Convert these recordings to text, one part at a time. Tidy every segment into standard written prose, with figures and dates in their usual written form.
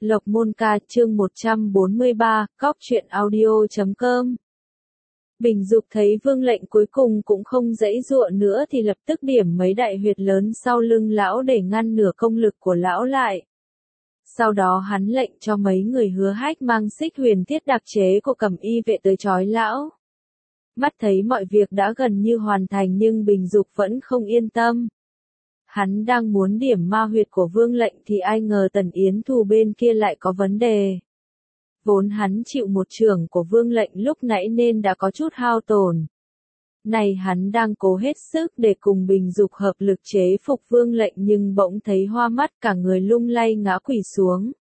Lộc Môn Ca chương 143, Cóc truyện audio.com. Bình Dục thấy Vương Lệnh cuối cùng cũng không giãy giụa nữa thì lập tức điểm mấy đại huyệt lớn sau lưng lão để ngăn nửa công lực của lão lại. Sau đó hắn lệnh cho mấy người Hứa Hách mang xích huyền thiết đặc chế của Cẩm Y vệ tới trói lão. Mắt thấy mọi việc đã gần như hoàn thành nhưng Bình Dục vẫn không yên tâm. Hắn đang muốn điểm ma huyệt của Vương Lệnh thì ai ngờ Tần Yến Thù bên kia lại có vấn đề. Vốn hắn chịu một chưởng của Vương Lệnh lúc nãy nên đã có chút hao tổn. Này hắn đang cố hết sức để cùng Bình Dục hợp lực chế phục Vương Lệnh nhưng bỗng thấy hoa mắt cả người lung lay ngã quỵ xuống.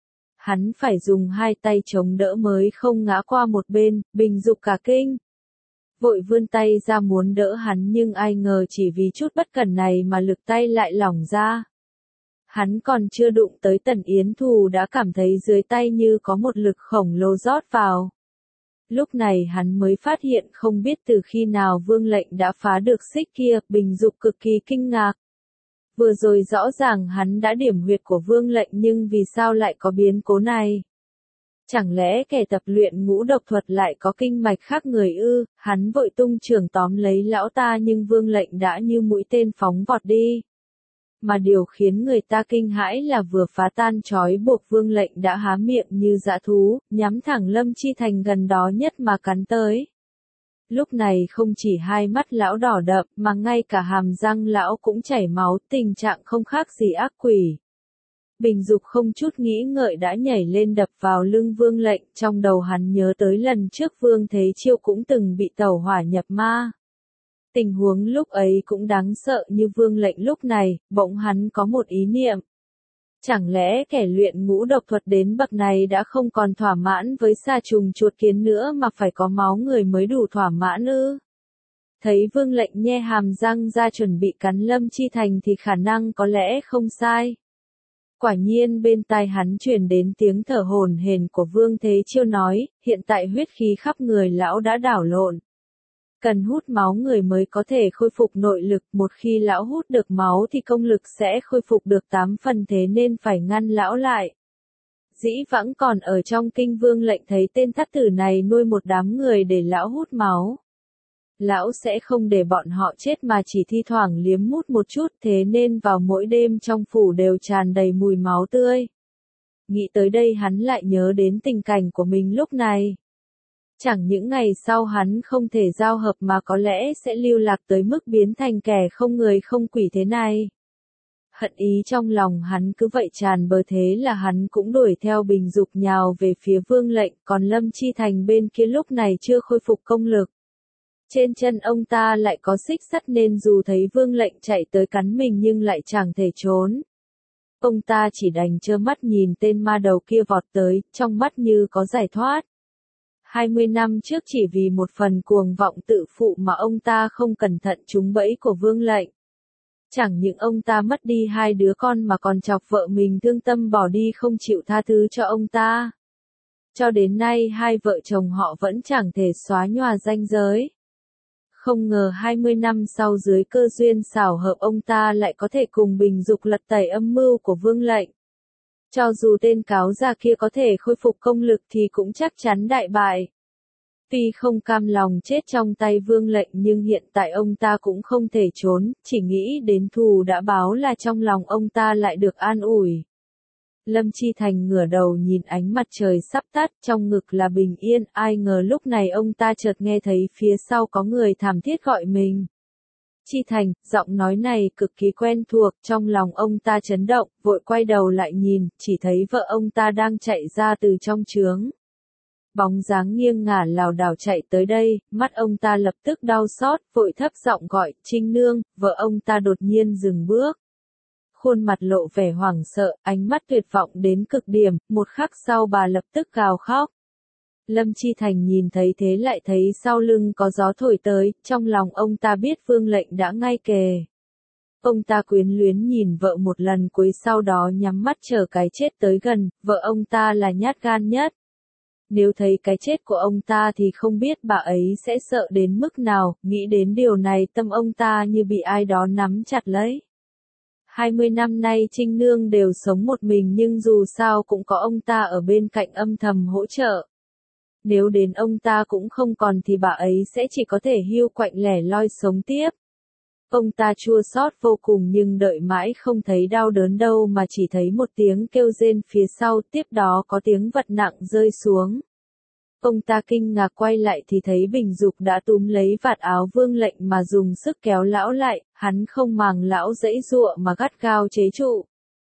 Hắn phải dùng hai tay chống đỡ mới không ngã qua một bên, Bình Dục cả kinh. Vội vươn tay ra muốn đỡ hắn nhưng ai ngờ chỉ vì chút bất cẩn này mà lực tay lại lỏng ra. Hắn còn chưa đụng tới Tần Yến Thù đã cảm thấy dưới tay như có một lực khổng lồ rót vào. Lúc này hắn mới phát hiện không biết từ khi nào Vương Lệnh đã phá được xích kia, Bình Dục cực kỳ kinh ngạc. Vừa rồi rõ ràng hắn đã điểm huyệt của Vương Lệnh nhưng vì sao lại có biến cố này? Chẳng lẽ kẻ tập luyện ngũ độc thuật lại có kinh mạch khác người ư? Hắn vội tung chưởng tóm lấy lão ta nhưng Vương Lệnh đã như mũi tên phóng vọt đi. Mà điều khiến người ta kinh hãi là vừa phá tan trói buộc Vương Lệnh đã há miệng như dã thú, nhắm thẳng Lâm Chi Thành gần đó nhất mà cắn tới. Lúc này không chỉ hai mắt lão đỏ đậm mà ngay cả hàm răng lão cũng chảy máu, tình trạng không khác gì ác quỷ. Bình Dục không chút nghĩ ngợi đã nhảy lên đập vào lưng Vương Lệnh, trong đầu hắn nhớ tới lần trước Vương Thế Chiêu cũng từng bị tẩu hỏa nhập ma. Tình huống lúc ấy cũng đáng sợ như Vương Lệnh lúc này, bỗng hắn có một ý niệm. Chẳng lẽ kẻ luyện ngũ độc thuật đến bậc này đã không còn thỏa mãn với sa trùng chuột kiến nữa mà phải có máu người mới đủ thỏa mãn ư? Thấy Vương Lệnh nhe hàm răng ra chuẩn bị cắn Lâm Chi Thành thì khả năng có lẽ không sai. Quả nhiên bên tai hắn truyền đến tiếng thở hổn hển của Vương Thế Chiêu nói, hiện tại huyết khí khắp người lão đã đảo lộn. Cần hút máu người mới có thể khôi phục nội lực, một khi lão hút được máu thì công lực sẽ khôi phục được 8 phần thế nên phải ngăn lão lại. Dĩ vãng còn ở trong kinh Vương Lệnh thấy tên thắt tử này nuôi một đám người để lão hút máu. Lão sẽ không để bọn họ chết mà chỉ thi thoảng liếm mút một chút thế nên vào mỗi đêm trong phủ đều tràn đầy mùi máu tươi. Nghĩ tới đây hắn lại nhớ đến tình cảnh của mình lúc này. Chẳng những ngày sau hắn không thể giao hợp mà có lẽ sẽ lưu lạc tới mức biến thành kẻ không người không quỷ thế này. Hận ý trong lòng hắn cứ vậy tràn bờ thế là hắn cũng đuổi theo Bình Dục nhào về phía Vương Lệnh, còn Lâm Chi Thành bên kia lúc này chưa khôi phục công lực. Trên chân ông ta lại có xích sắt nên dù thấy Vương Lệnh chạy tới cắn mình nhưng lại chẳng thể trốn. Ông ta chỉ đành trơ mắt nhìn tên ma đầu kia vọt tới, trong mắt như có giải thoát. 20 năm trước chỉ vì một phần cuồng vọng tự phụ mà ông ta không cẩn thận trúng bẫy của Vương Lệnh. Chẳng những ông ta mất đi hai đứa con mà còn chọc vợ mình thương tâm bỏ đi không chịu tha thứ cho ông ta. Cho đến nay hai vợ chồng họ vẫn chẳng thể xóa nhòa ranh giới. Không ngờ 20 năm sau dưới cơ duyên xảo hợp ông ta lại có thể cùng Bình Dục lật tẩy âm mưu của Vương Lệnh. Cho dù tên cáo già kia có thể khôi phục công lực thì cũng chắc chắn đại bại. Tuy không cam lòng chết trong tay Vương Lệnh nhưng hiện tại ông ta cũng không thể trốn, chỉ nghĩ đến thù đã báo là trong lòng ông ta lại được an ủi. Lâm Chi Thành ngửa đầu nhìn ánh mặt trời sắp tắt, trong ngực là bình yên, ai ngờ lúc này ông ta chợt nghe thấy phía sau có người thảm thiết gọi mình. Chi Thành, giọng nói này cực kỳ quen thuộc, trong lòng ông ta chấn động, vội quay đầu lại nhìn, chỉ thấy vợ ông ta đang chạy ra từ trong trướng. Bóng dáng nghiêng ngả lảo đảo chạy tới đây, mắt ông ta lập tức đau xót, vội thấp giọng gọi, Trinh Nương, vợ ông ta đột nhiên dừng bước. Khuôn mặt lộ vẻ hoảng sợ, ánh mắt tuyệt vọng đến cực điểm, một khắc sau bà lập tức gào khóc. Lâm Chi Thành nhìn thấy thế lại thấy sau lưng có gió thổi tới, trong lòng ông ta biết Vương Lệnh đã ngay kề. Ông ta quyến luyến nhìn vợ một lần cuối sau đó nhắm mắt chờ cái chết tới gần, vợ ông ta là nhát gan nhất. Nếu thấy cái chết của ông ta thì không biết bà ấy sẽ sợ đến mức nào, nghĩ đến điều này tâm ông ta như bị ai đó nắm chặt lấy. 20 năm nay Trinh Nương đều sống một mình nhưng dù sao cũng có ông ta ở bên cạnh âm thầm hỗ trợ. Nếu đến ông ta cũng không còn thì bà ấy sẽ chỉ có thể hiu quạnh lẻ loi sống tiếp. Ông ta chua xót vô cùng nhưng đợi mãi không thấy đau đớn đâu mà chỉ thấy một tiếng kêu rên phía sau, tiếp đó có tiếng vật nặng rơi xuống. Ông ta kinh ngạc quay lại thì thấy Bình Dục đã túm lấy vạt áo Vương Lệnh mà dùng sức kéo lão lại, hắn không màng lão giãy giụa mà gắt gao chế trụ.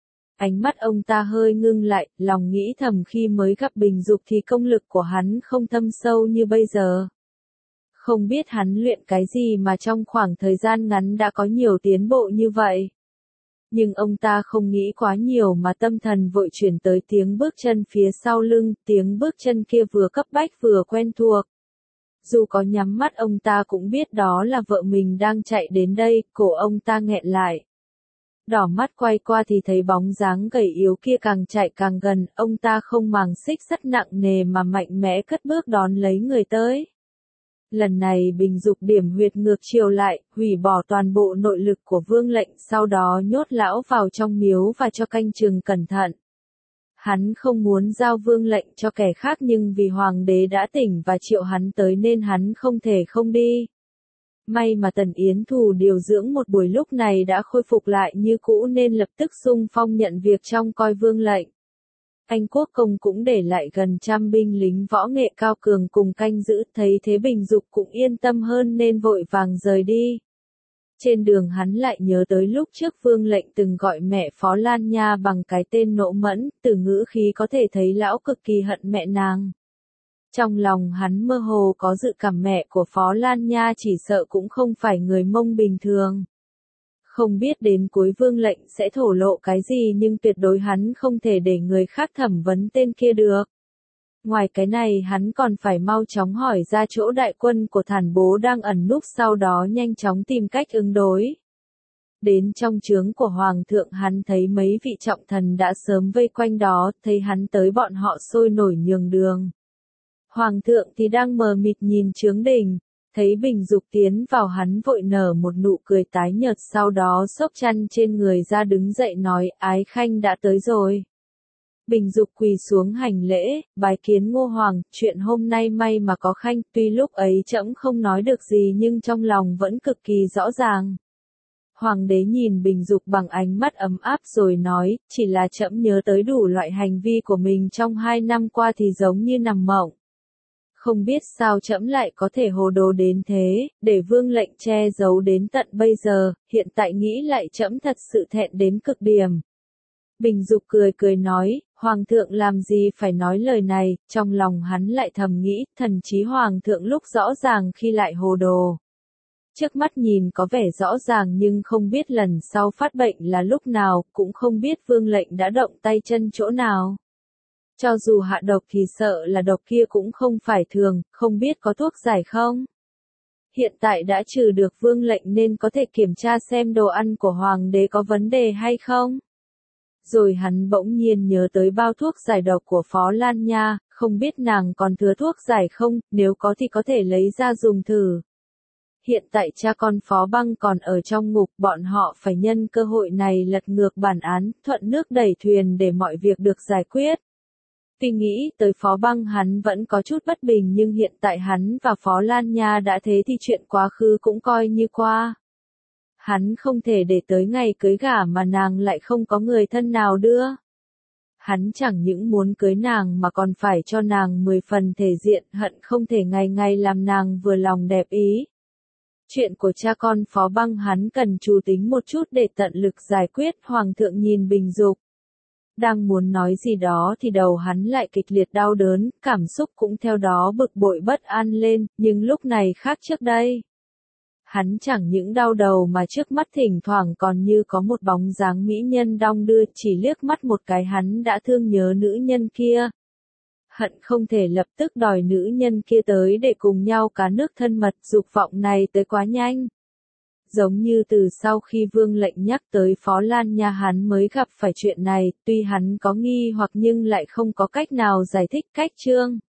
Ánh mắt ông ta hơi ngưng lại, lòng nghĩ thầm khi mới gặp Bình Dục thì công lực của hắn không thâm sâu như bây giờ. Không biết hắn luyện cái gì mà trong khoảng thời gian ngắn đã có nhiều tiến bộ như vậy. Nhưng ông ta không nghĩ quá nhiều mà tâm thần vội chuyển tới tiếng bước chân phía sau lưng, tiếng bước chân kia vừa cấp bách vừa quen thuộc. Dù có nhắm mắt ông ta cũng biết đó là vợ mình đang chạy đến đây, cổ ông ta nghẹn lại. Đỏ mắt quay qua thì thấy bóng dáng gầy yếu kia càng chạy càng gần, ông ta không màng xích sắt nặng nề mà mạnh mẽ cất bước đón lấy người tới. Lần này Bình Dục điểm huyệt ngược chiều lại, hủy bỏ toàn bộ nội lực của Vương Lệnh, sau đó nhốt lão vào trong miếu và cho canh chừng cẩn thận. Hắn không muốn giao Vương Lệnh cho kẻ khác nhưng vì Hoàng đế đã tỉnh và triệu hắn tới nên hắn không thể không đi. May mà Tần Yến Thù điều dưỡng một buổi lúc này đã khôi phục lại như cũ nên lập tức xung phong nhận việc trông coi Vương Lệnh. Anh Quốc Công cũng để lại gần 100 binh lính võ nghệ cao cường cùng canh giữ, thấy thế Bình Dục cũng yên tâm hơn nên vội vàng rời đi. Trên đường hắn lại nhớ tới lúc trước Vương Lệnh từng gọi mẹ Phó Lan Nha bằng cái tên Nộ Mẫn, từ ngữ khí có thể thấy lão cực kỳ hận mẹ nàng. Trong lòng hắn mơ hồ có dự cảm mẹ của Phó Lan Nha chỉ sợ cũng không phải người Mông bình thường. Không biết đến cuối Vương Lệnh sẽ thổ lộ cái gì nhưng tuyệt đối hắn không thể để người khác thẩm vấn tên kia được. Ngoài cái này hắn còn phải mau chóng hỏi ra chỗ đại quân của Thản Bố đang ẩn núp, sau đó nhanh chóng tìm cách ứng đối. Đến trong trướng của Hoàng thượng hắn thấy mấy vị trọng thần đã sớm vây quanh đó, thấy hắn tới bọn họ sôi nổi nhường đường. Hoàng thượng thì đang mờ mịt nhìn trướng đình. Thấy Bình Dục tiến vào hắn vội nở một nụ cười tái nhợt, sau đó xốc chăn trên người ra đứng dậy nói Ái Khanh đã tới rồi. Bình Dục quỳ xuống hành lễ, bái kiến Ngô Hoàng, chuyện hôm nay may mà có Khanh, tuy lúc ấy trẫm không nói được gì nhưng trong lòng vẫn cực kỳ rõ ràng. Hoàng đế nhìn Bình Dục bằng ánh mắt ấm áp rồi nói, chỉ là trẫm nhớ tới đủ loại hành vi của mình trong 2 năm qua thì giống như nằm mộng. Không biết sao trẫm lại có thể hồ đồ đến thế, để Vương Lệnh che giấu đến tận bây giờ, hiện tại nghĩ lại trẫm thật sự thẹn đến cực điểm. Bình Dục cười cười nói, Hoàng thượng làm gì phải nói lời này, trong lòng hắn lại thầm nghĩ, thần trí Hoàng thượng lúc rõ ràng khi lại hồ đồ. Trước mắt nhìn có vẻ rõ ràng nhưng không biết lần sau phát bệnh là lúc nào, cũng không biết Vương Lệnh đã động tay chân chỗ nào. Cho dù hạ độc thì sợ là độc kia cũng không phải thường, không biết có thuốc giải không? Hiện tại đã trừ được Vương Lệnh nên có thể kiểm tra xem đồ ăn của Hoàng đế có vấn đề hay không? Rồi hắn bỗng nhiên nhớ tới bao thuốc giải độc của Phó Lan Nha, không biết nàng còn thừa thuốc giải không, nếu có thì có thể lấy ra dùng thử. Hiện tại cha con Phó Băng còn ở trong ngục, bọn họ phải nhân cơ hội này lật ngược bản án, thuận nước đẩy thuyền để mọi việc được giải quyết. Tuy nghĩ tới Phó Băng hắn vẫn có chút bất bình nhưng hiện tại hắn và Phó Lan Nha đã thế thì chuyện quá khứ cũng coi như qua. Hắn không thể để tới ngày cưới gả mà nàng lại không có người thân nào đưa. Hắn chẳng những muốn cưới nàng mà còn phải cho nàng 10 phần thể diện, hận không thể ngày ngày làm nàng vừa lòng đẹp ý. Chuyện của cha con Phó Băng hắn cần chú tính một chút để tận lực giải quyết. Hoàng thượng nhìn Bình Dục, đang muốn nói gì đó thì đầu hắn lại kịch liệt đau đớn, cảm xúc cũng theo đó bực bội bất an lên, nhưng lúc này khác trước đây. Hắn chẳng những đau đầu mà trước mắt thỉnh thoảng còn như có một bóng dáng mỹ nhân đong đưa, chỉ liếc mắt một cái hắn đã thương nhớ nữ nhân kia. Hận không thể lập tức đòi nữ nhân kia tới để cùng nhau cá nước thân mật, dục vọng này tới quá nhanh. Giống như từ sau khi Vương Lệnh nhắc tới Phó Lan Nha hắn mới gặp phải chuyện này, tuy hắn có nghi hoặc nhưng lại không có cách nào giải thích cách chương.